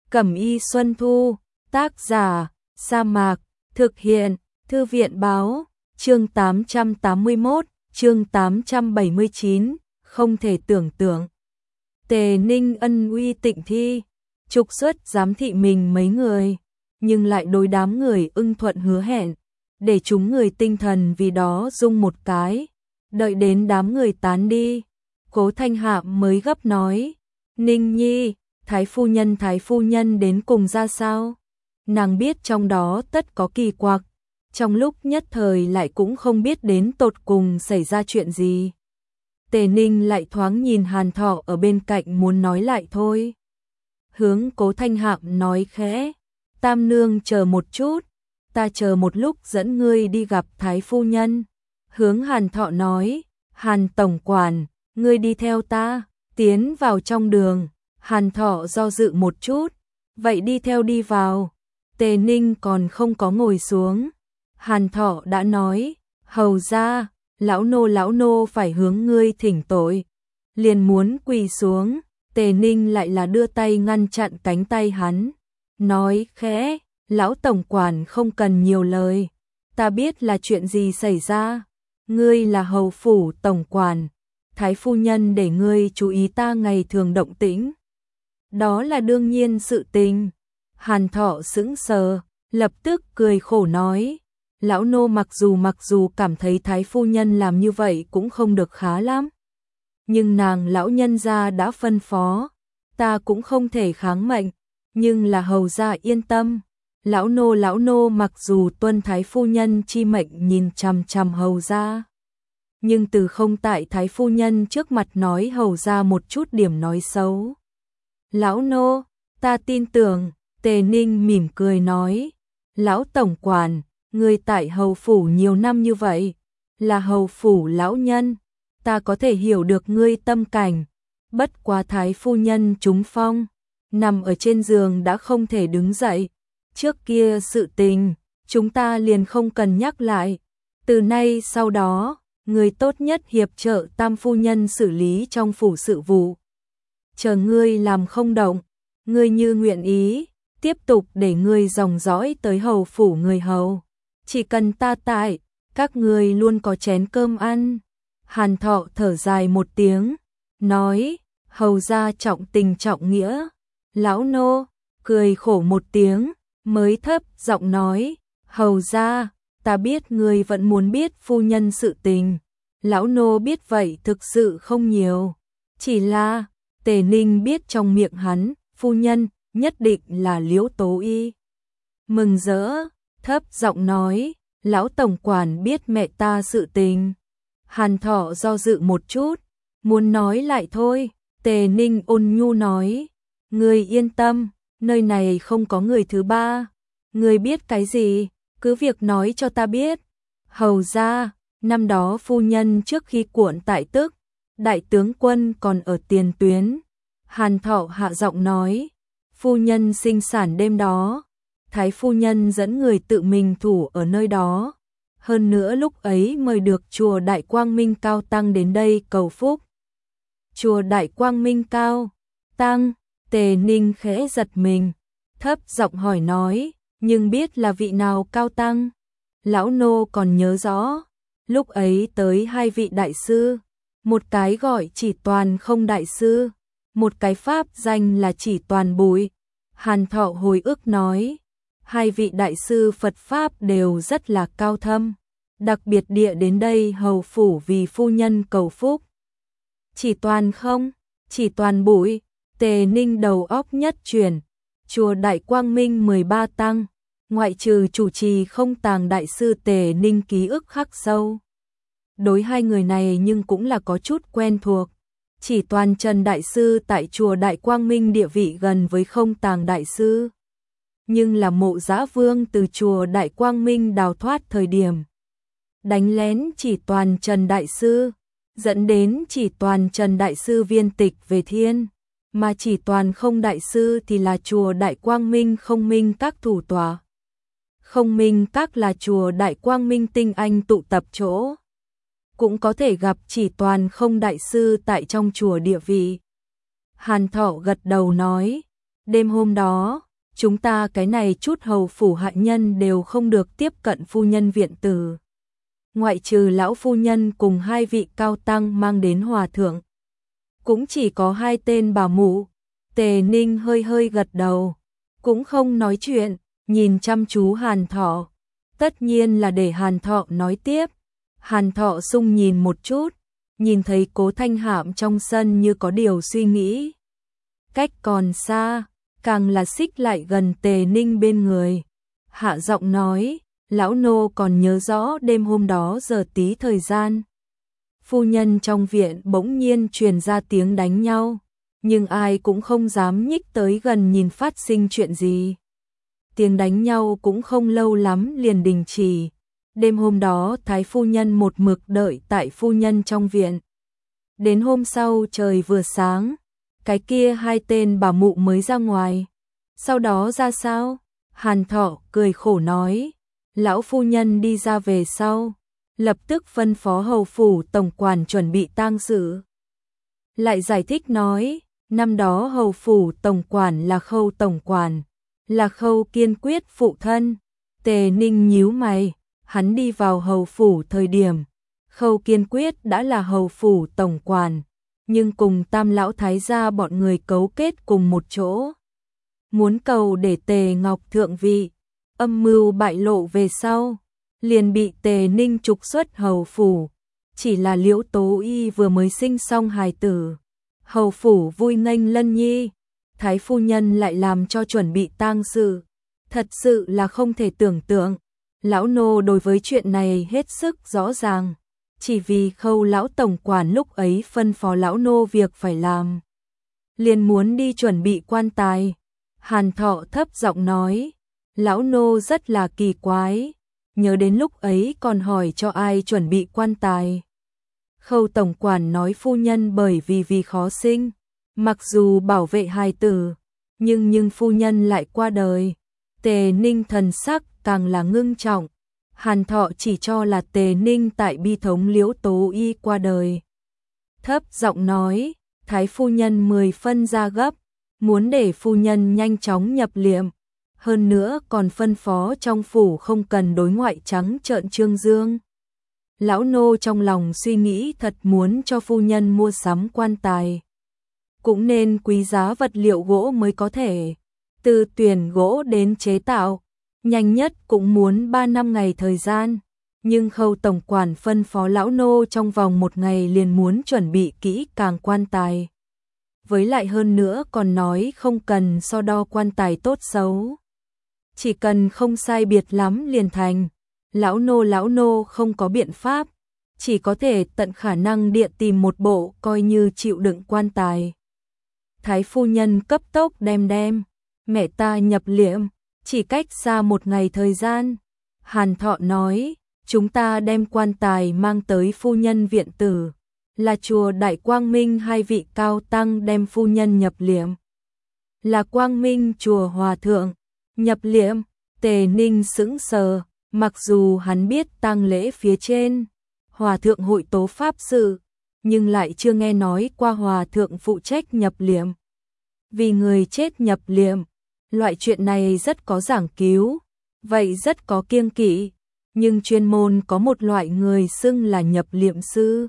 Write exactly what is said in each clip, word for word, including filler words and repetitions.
Cẩm y Xuân Thu, tác giả, Sa Mạc, thực hiện, Thư viện báo, chương tám trăm tám mươi mốt, chương tám trăm bảy mươi chín, không thể tưởng tượng. Tề Ninh ân uy tịnh thi, trục xuất giám thị mình mấy người, nhưng lại đối đám người ưng thuận hứa hẹn, để chúng người tinh thần vì đó rung một cái, đợi đến đám người tán đi. Cố Thanh Hạm mới gấp nói, Ninh Nhi, Thái phu nhân Thái phu nhân đến cùng ra sao? Nàng biết trong đó tất có kỳ quặc, trong lúc nhất thời lại cũng không biết đến tột cùng xảy ra chuyện gì. Tề Ninh lại thoáng nhìn Hàn Thọ ở bên cạnh muốn nói lại thôi. Hướng Cố Thanh Hạm nói khẽ, Tam nương chờ một chút, ta chờ một lúc dẫn ngươi đi gặp Thái phu nhân. Hướng Hàn Thọ nói, Hàn tổng quản, ngươi đi theo ta, tiến vào trong đường. Hàn Thọ do dự một chút, vậy đi theo đi vào. Tề Ninh còn không có ngồi xuống. Hàn Thọ đã nói, hầu ra, lão nô lão nô phải hướng ngươi thỉnh tội. Liền muốn quỳ xuống, Tề Ninh lại là đưa tay ngăn chặn cánh tay hắn. Nói khẽ, lão tổng quản không cần nhiều lời. Ta biết là chuyện gì xảy ra. Ngươi là hầu phủ tổng quản. Thái phu nhân để ngươi chú ý ta ngày thường động tĩnh. Đó là đương nhiên sự tình. Hàn Thọ sững sờ, lập tức cười khổ nói, lão nô mặc dù mặc dù cảm thấy Thái phu nhân làm như vậy cũng không được khá lắm. Nhưng nàng lão nhân gia đã phân phó, ta cũng không thể kháng mệnh, nhưng là hầu gia yên tâm. Lão nô lão nô mặc dù tuân Thái phu nhân chi mệnh nhìn chằm chằm hầu gia, nhưng từ không tại Thái phu nhân trước mặt nói hầu gia một chút điểm nói xấu. Lão nô, ta tin tưởng. Tề Ninh mỉm cười nói, lão tổng quản, ngươi tại hầu phủ nhiều năm như vậy, là hầu phủ lão nhân, ta có thể hiểu được ngươi tâm cảnh. Bất quá Thái phu nhân trúng phong, nằm ở trên giường đã không thể đứng dậy. Trước kia sự tình, chúng ta liền không cần nhắc lại. Từ nay sau đó, ngươi tốt nhất hiệp trợ Tam phu nhân xử lý trong phủ sự vụ. Chờ ngươi làm không động, ngươi như nguyện ý, tiếp tục để ngươi dòng dõi tới hầu phủ người hầu. Chỉ cần ta tại, các ngươi luôn có chén cơm ăn. Hàn Thọ thở dài một tiếng, nói, hầu gia trọng tình trọng nghĩa. Lão nô, cười khổ một tiếng, mới thấp giọng nói, hầu gia, ta biết ngươi vẫn muốn biết phu nhân sự tình. Lão nô biết vậy thực sự không nhiều. Chỉ là, Tề Ninh biết trong miệng hắn, phu nhân, nhất định là Liễu Tố Y. Mừng rỡ, thấp giọng nói, lão tổng quản biết mẹ ta sự tình. Hàn Thọ do dự một chút, muốn nói lại thôi. Tề Ninh ôn nhu nói, ngươi yên tâm, nơi này không có người thứ ba. Ngươi biết cái gì, cứ việc nói cho ta biết. Hầu ra, năm đó phu nhân trước khi cuộn tại tức, đại tướng quân còn ở tiền tuyến. Hàn Thọ hạ giọng nói, phu nhân sinh sản đêm đó, Thái phu nhân dẫn người tự mình thủ ở nơi đó. Hơn nữa lúc ấy mời được chùa Đại Quang Minh Cao Tăng đến đây cầu phúc. Chùa Đại Quang Minh Cao Tăng, Tề Ninh khẽ giật mình, thấp giọng hỏi nói, nhưng biết là vị nào Cao Tăng? Lão nô còn nhớ rõ, lúc ấy tới hai vị đại sư, một cái gọi Chỉ Toàn Không đại sư, một cái pháp danh là Chỉ Toàn Bụi. Hàn Thọ hồi ức nói, hai vị đại sư Phật Pháp đều rất là cao thâm, đặc biệt địa đến đây hầu phủ vì phu nhân cầu phúc. Chỉ Toàn Không, Chỉ Toàn Bụi, Tề Ninh đầu óc nhất chuyển, chùa Đại Quang Minh mười ba tăng, ngoại trừ chủ trì Không Tàng đại sư Tề Ninh ký ức khắc sâu. Đối hai người này nhưng cũng là có chút quen thuộc. Chỉ Toàn Trần đại sư tại chùa Đại Quang Minh địa vị gần với Không Tàng đại sư, nhưng là Mộ Dã Vương từ chùa Đại Quang Minh đào thoát thời điểm, đánh lén Chỉ Toàn Trần đại sư, dẫn đến Chỉ Toàn Trần đại sư viên tịch về thiên, mà Chỉ Toàn Không đại sư thì là chùa Đại Quang Minh Không Minh Các thủ tọa. Không Minh Các là chùa Đại Quang Minh tinh anh tụ tập chỗ, cũng có thể gặp Chỉ Toàn Không đại sư tại trong chùa địa vị. Hàn Thọ gật đầu nói, Đêm hôm đó, chúng ta cái này chút hầu phủ hạ nhân đều không được tiếp cận phu nhân viện tử. Ngoại trừ lão phu nhân cùng hai vị cao tăng mang đến hòa thượng. Cũng chỉ có hai tên bà mụ. Tề Ninh hơi hơi gật đầu, cũng không nói chuyện, nhìn chăm chú Hàn Thọ. Tất nhiên là để Hàn Thọ nói tiếp. Hàn Thọ sung nhìn một chút, nhìn thấy Cố Thanh Hạm trong sân như có điều suy nghĩ. Cách còn xa, càng là xích lại gần Tề Ninh bên người. Hạ giọng nói, lão nô còn nhớ rõ đêm hôm đó giờ tí thời gian. Phu nhân trong viện bỗng nhiên truyền ra tiếng đánh nhau, nhưng ai cũng không dám nhích tới gần nhìn phát sinh chuyện gì. Tiếng đánh nhau cũng không lâu lắm liền đình chỉ. Đêm hôm đó thái phu nhân một mực đợi tại phu nhân trong viện. Đến hôm sau trời vừa sáng, cái kia hai tên bà mụ mới ra ngoài. Sau đó ra sao? Hàn Thọ cười khổ nói, lão phu nhân đi ra về sau, lập tức phân phó hầu phủ tổng quản chuẩn bị tang sự. Lại giải thích nói, năm đó hầu phủ tổng quản là Khâu tổng quản, là Khâu Kiên Quyết phụ thân. Tề Ninh nhíu mày, hắn đi vào hầu phủ thời điểm, Khâu Kiên Quyết đã là hầu phủ tổng quản, nhưng cùng Tam lão thái gia bọn người cấu kết cùng một chỗ, muốn cầu để Tề Ngọc thượng vị. Âm mưu bại lộ về sau, liền bị Tề Ninh trục xuất hầu phủ. Chỉ là Liễu Tố Y vừa mới sinh xong hài tử, hầu phủ vui nghênh lân nhi, thái phu nhân lại làm cho chuẩn bị tang sự, thật sự là không thể tưởng tượng. Lão nô đối với chuyện này hết sức rõ ràng, chỉ vì Khâu lão tổng quản lúc ấy phân phó lão nô việc phải làm, liền muốn đi chuẩn bị quan tài. Hàn Thọ thấp giọng nói, lão nô rất là kỳ quái, nhớ đến lúc ấy còn hỏi cho ai chuẩn bị quan tài. Khâu tổng quản nói phu nhân bởi vì vì khó sinh, mặc dù bảo vệ hài tử, nhưng nhưng phu nhân lại qua đời. Tề Ninh thần sắc càng là ngưng trọng. Hàn Thọ chỉ cho là Tề Ninh tại bi thống Liễu Tố Y qua đời. Thấp giọng nói, thái phu nhân mười phân ra gấp, muốn để phu nhân nhanh chóng nhập liệm. Hơn nữa còn phân phó trong phủ không cần đối ngoại trắng trợn trương dương. Lão nô trong lòng suy nghĩ thật muốn cho phu nhân mua sắm quan tài. Cũng nên quý giá vật liệu gỗ mới có thể. Từ tuyển gỗ đến chế tạo, nhanh nhất cũng muốn ba năm ngày thời gian. Nhưng Khâu tổng quản phân phó lão nô trong vòng một ngày liền muốn chuẩn bị kỹ càng quan tài. Với lại hơn nữa còn nói không cần so đo quan tài tốt xấu. Chỉ cần không sai biệt lắm liền thành. Lão nô lão nô không có biện pháp, chỉ có thể tận khả năng địa tìm một bộ coi như chịu đựng quan tài. Thái phu nhân cấp tốc đem đem, mẹ ta nhập liệm, chỉ cách xa một ngày thời gian. Hàn Thọ nói, chúng ta đem quan tài mang tới phu nhân viện tử, là chùa Đại Quang Minh hai vị cao tăng đem phu nhân nhập liệm. Là Quang Minh chùa hòa thượng, nhập liệm. Tề Ninh sững sờ, mặc dù hắn biết tang lễ phía trên, hòa thượng hội tố pháp sự, nhưng lại chưa nghe nói qua hòa thượng phụ trách nhập liệm. Vì người chết nhập liệm, loại chuyện này rất có giảng cứu, vậy rất có kiêng kỵ, nhưng chuyên môn có một loại người xưng là nhập liệm sư.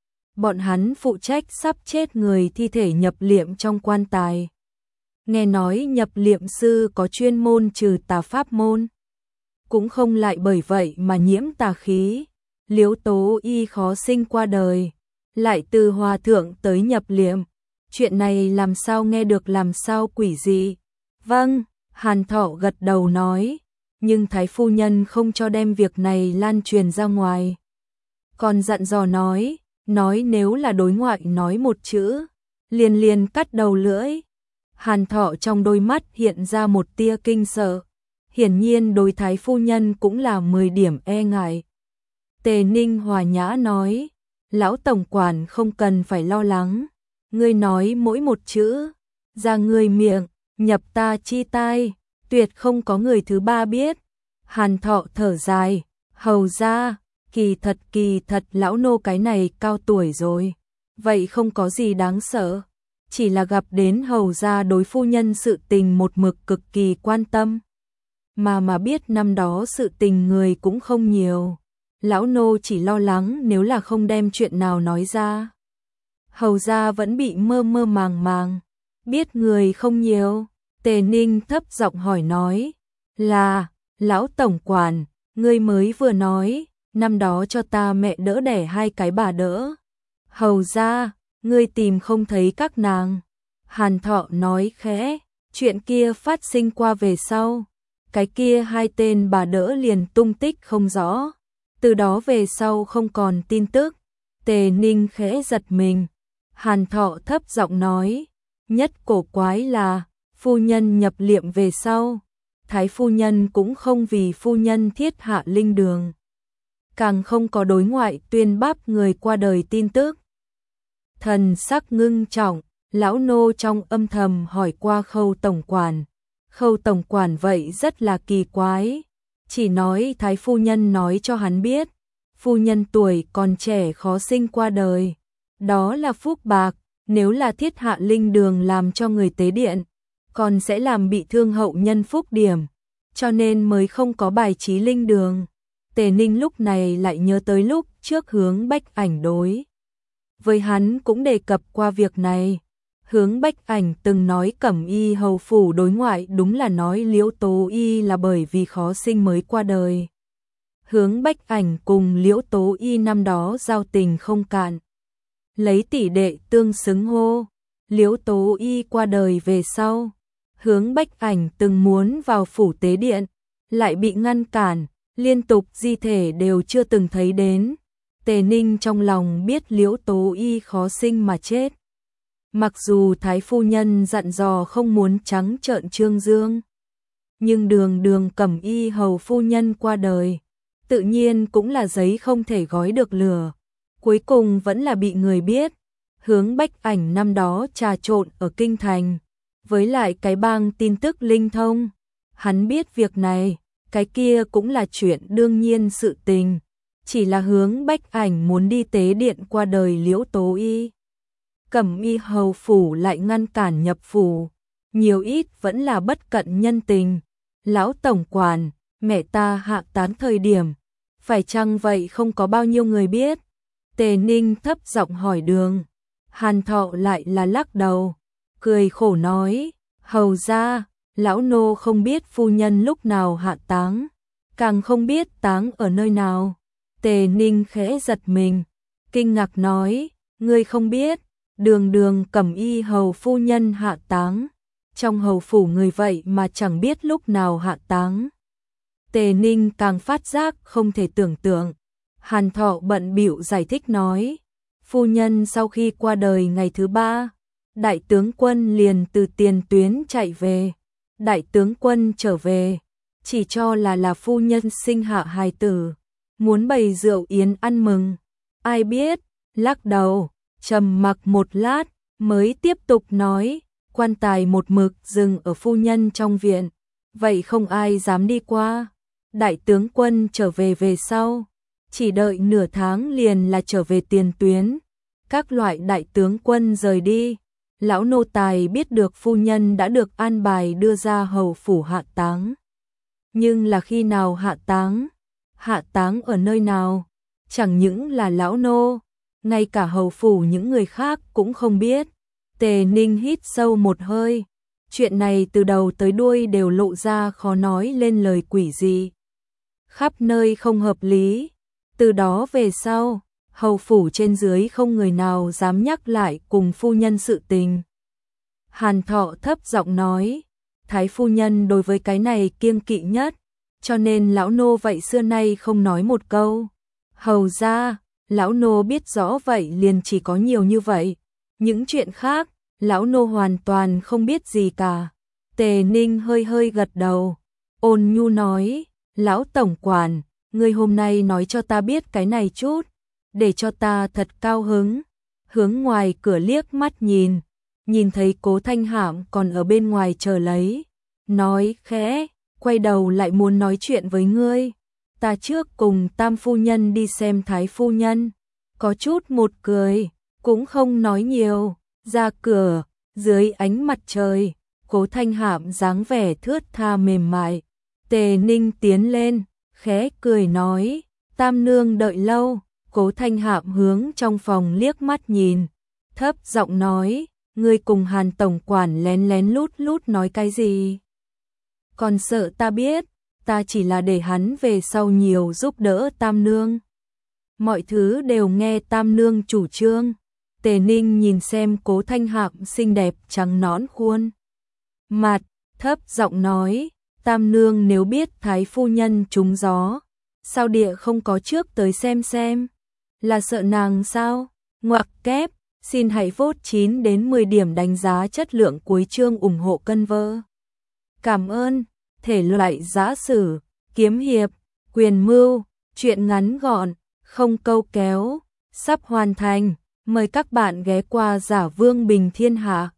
Bọn hắn phụ trách sắp chết người thi thể nhập liệm trong quan tài. Nghe nói nhập liệm sư có chuyên môn trừ tà pháp môn, cũng không lại bởi vậy mà nhiễm tà khí. Liễu Tố Y khó sinh qua đời, lại từ hòa thượng tới nhập liệm, chuyện này làm sao nghe được làm sao quỷ dị. Vâng, Hàn Thọ gật đầu nói, nhưng thái phu nhân không cho đem việc này lan truyền ra ngoài. Còn dặn dò nói, nói nếu là đối ngoại nói một chữ, liền liền cắt đầu lưỡi. Hàn Thọ trong đôi mắt hiện ra một tia kinh sợ, hiển nhiên đối thái phu nhân cũng là mười điểm e ngại. Tề Ninh hòa nhã nói, lão tổng quản không cần phải lo lắng, ngươi nói mỗi một chữ, ra ngươi miệng, nhập ta chi tai, tuyệt không có người thứ ba biết. Hàn Thọ thở dài, hầu ra, kỳ thật kỳ thật lão nô cái này cao tuổi rồi, vậy không có gì đáng sợ. chỉ là gặp đến hầu gia đối phu nhân sự tình một mực cực kỳ quan tâm. Mà mà biết năm đó sự tình người cũng không nhiều. Lão nô chỉ lo lắng nếu là không đem chuyện nào nói ra. Hầu gia vẫn bị mơ mơ màng màng. Biết người không nhiều. Tề Ninh thấp giọng hỏi nói. Là, lão tổng quản, ngươi mới vừa nói, năm đó cho ta mẹ đỡ đẻ hai cái bà đỡ. Hầu gia, ngươi tìm không thấy các nàng. Hàn Thọ nói khẽ, chuyện kia phát sinh qua về sau. Cái kia hai tên bà đỡ liền tung tích không rõ. Từ đó về sau không còn tin tức. Tề Ninh khẽ giật mình. Hàn Thọ thấp giọng nói, nhất cổ quái là, phu nhân nhập liệm về sau. Thái phu nhân cũng không vì phu nhân thiết hạ linh đường. Càng không có đối ngoại tuyên bác người qua đời tin tức. Thần sắc ngưng trọng, lão nô trong âm thầm hỏi qua Khâu tổng quản. Khâu tổng quản vậy rất là kỳ quái. Chỉ nói thái phu nhân nói cho hắn biết. Phu nhân tuổi còn trẻ khó sinh qua đời. Đó là phúc bạc, nếu là thiết hạ linh đường làm cho người tế điện, còn sẽ làm bị thương hậu nhân phúc điểm, cho nên mới không có bài trí linh đường. Tề Ninh lúc này lại nhớ tới lúc trước Hướng Bách Ảnh đối với hắn cũng đề cập qua việc này. Hướng Bách Ảnh từng nói Cẩm Y hầu phủ đối ngoại đúng là nói Liễu Tố Y là bởi vì khó sinh mới qua đời. Hướng Bách Ảnh cùng Liễu Tố Y năm đó giao tình không cạn. Lấy tỷ đệ tương xứng hô. Liễu Tố Y qua đời về sau. Hướng Bách Ảnh từng muốn vào phủ tế điện, lại bị ngăn cản, liên tục di thể đều chưa từng thấy đến. Tề Ninh trong lòng biết Liễu Tố Y khó sinh mà chết. Mặc dù Thái phu nhân dặn dò không muốn trắng trợn Trương Dương, nhưng đường đường Cẩm Y hầu phu nhân qua đời, tự nhiên cũng là giấy không thể gói được lửa. Cuối cùng vẫn là bị người biết. Hướng Bách Ảnh năm đó trà trộn ở kinh thành, với lại cái bang tin tức linh thông. Hắn biết việc này, cái kia cũng là chuyện đương nhiên sự tình. Chỉ là Hướng Bách Ảnh muốn đi tế điện qua đời Liễu Tố Y. Cẩm Y hầu phủ lại ngăn cản nhập phủ. Nhiều ít vẫn là bất cận nhân tình. Lão tổng quản, mẹ ta hạ tán thời điểm. Phải chăng vậy không có bao nhiêu người biết? Tề Ninh thấp giọng hỏi đường. Hàn Thọ lại là lắc đầu. Cười khổ nói, hầu ra, lão nô không biết phu nhân lúc nào hạ táng, càng không biết táng ở nơi nào. Tề Ninh khẽ giật mình, kinh ngạc nói, ngươi không biết, đường đường Cẩm Y hầu phu nhân hạ táng, trong hầu phủ người vậy mà chẳng biết lúc nào hạ táng. Tề Ninh càng phát giác không thể tưởng tượng. Hàn Thọ bận bịu giải thích nói, phu nhân sau khi qua đời ngày thứ ba, đại tướng quân liền từ tiền tuyến chạy về. Đại tướng quân trở về, chỉ cho là là phu nhân sinh hạ hài tử, muốn bày rượu yến ăn mừng. Ai biết, lắc đầu, trầm mặc một lát, mới tiếp tục nói, quan tài một mực dừng ở phu nhân trong viện, vậy không ai dám đi qua. Đại tướng quân trở về về sau, chỉ đợi nửa tháng liền là trở về tiền tuyến. Các loại đại tướng quân rời đi, lão nô tài biết được phu nhân đã được an bài đưa ra hầu phủ hạ táng. Nhưng là khi nào hạ táng? Hạ táng ở nơi nào? Chẳng những là lão nô, ngay cả hầu phủ những người khác cũng không biết. Tề Ninh hít sâu một hơi. Chuyện này từ đầu tới đuôi đều lộ ra khó nói lên lời quỷ dị. Khắp nơi không hợp lý. Từ đó về sau, hầu phủ trên dưới không người nào dám nhắc lại cùng phu nhân sự tình. Hàn Thọ thấp giọng nói, Thái phu nhân đối với cái này kiêng kỵ nhất, cho nên lão nô vậy xưa nay không nói một câu. Hầu ra, lão nô biết rõ vậy liền chỉ có nhiều như vậy. Những chuyện khác, lão nô hoàn toàn không biết gì cả. Tề Ninh hơi hơi gật đầu, ôn nhu nói, lão tổng quản, ngươi hôm nay nói cho ta biết cái này chút, để cho ta thật cao hứng. Hướng ngoài cửa liếc mắt nhìn, nhìn thấy Cố Thanh Hạm còn ở bên ngoài chờ lấy, nói khẽ, quay đầu lại muốn nói chuyện với ngươi. Ta trước cùng tam phu nhân đi xem thái phu nhân, có chút một cười, cũng không nói nhiều, ra cửa, Dưới ánh mặt trời, Cố Thanh Hạm dáng vẻ thướt tha mềm mại. Tề Ninh tiến lên, khẽ cười nói, Tam nương đợi lâu. Cố Thanh Hạm hướng trong phòng liếc mắt nhìn, thấp giọng nói, ngươi cùng Hàn tổng quản lén lén lút lút nói cái gì? Còn sợ ta biết, ta chỉ là để hắn về sau nhiều giúp đỡ Tam nương. Mọi thứ đều nghe Tam nương chủ trương. Tề Ninh nhìn xem Cố Thanh Hạm xinh đẹp trắng nõn khuôn mặt, thấp giọng nói, Tam nương nếu biết thái phu nhân trúng gió, sao địa không có trước tới xem xem, là sợ nàng sao? Ngoặc kép, xin hãy vote chín đến mười điểm đánh giá chất lượng cuối chương ủng hộ cân vơ. Cảm ơn. Thể loại giã sử, kiếm hiệp, quyền mưu, truyện ngắn gọn, không câu kéo, sắp hoàn thành. Mời các bạn ghé qua Giả Vương Bình Thiên Hạ.